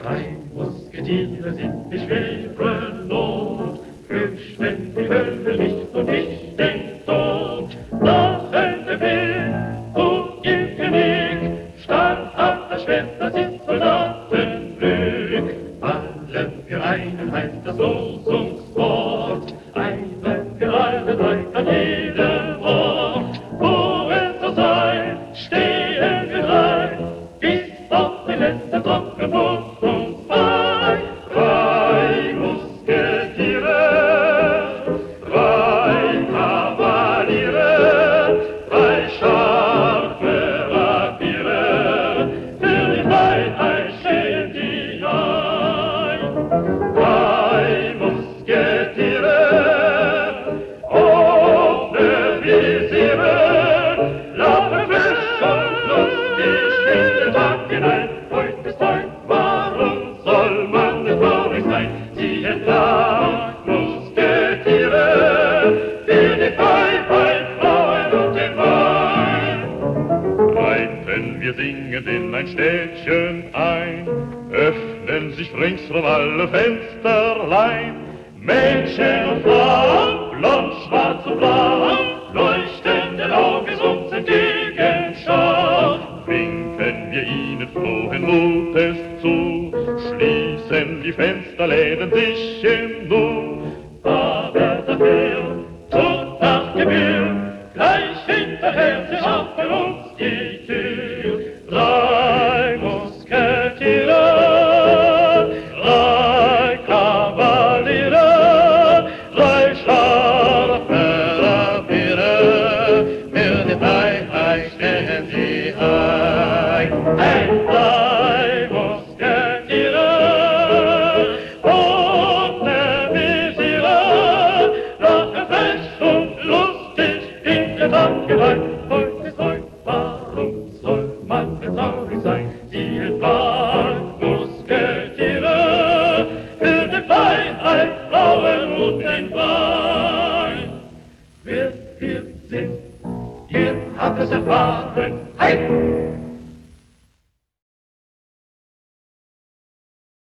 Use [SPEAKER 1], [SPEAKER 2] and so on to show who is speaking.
[SPEAKER 1] Drei Musketiere sind die schwere Not, fürchten die Hölle nicht und nicht den Tod. Lachen der Befehl zu ihr König, stark hat das Schwert, das ist Soldatenglück. Alle für einen heißt das Losungswort, einer für alle drei an jedem Ort. Wo es so sei, stehen wir drei, bis auf den letzten Tropfen Blut uns frei. Drei Musketiere, drei Kavaliere, drei scharfe Rapiere, für die Freiheit stehen die ein. Drei Musketiere, ohne Visiere, laufen frisch und lustig in den Tag hinein. Heute ist Tag, warum soll man nicht traurig sein? Sie entlang Musketiere, für die Freiheit, Frauen und den Wein.
[SPEAKER 2] Reiten wir singend in ein Städtchen ein, öffnen sich ringsrum alle Fensterlein. Mädchen und Frauen, blond, schwarz und blau, leuchtenden Auges uns entgegenschauen. Winken wir ihnen frohen Mutes zu, schließen die Fensterläden sich im Nu.
[SPEAKER 1] Aber dafür, Tod nach Gebühr, gleich hinterher sie auf für uns die Tür. Drei Musketiere, drei Kavaliere, drei scharfe Rapiere, für die Freiheit stehen sie ein. Drei Musketiere, ohne Visiere, lachen frech und lustig in den Tag hinein. Heute ist heute, warum soll man denn traurig sein? Sie entlang Musketiere, für die Freiheit, Frauen und den Wein. Wer wir sind, ihr habt es erfahren, hey!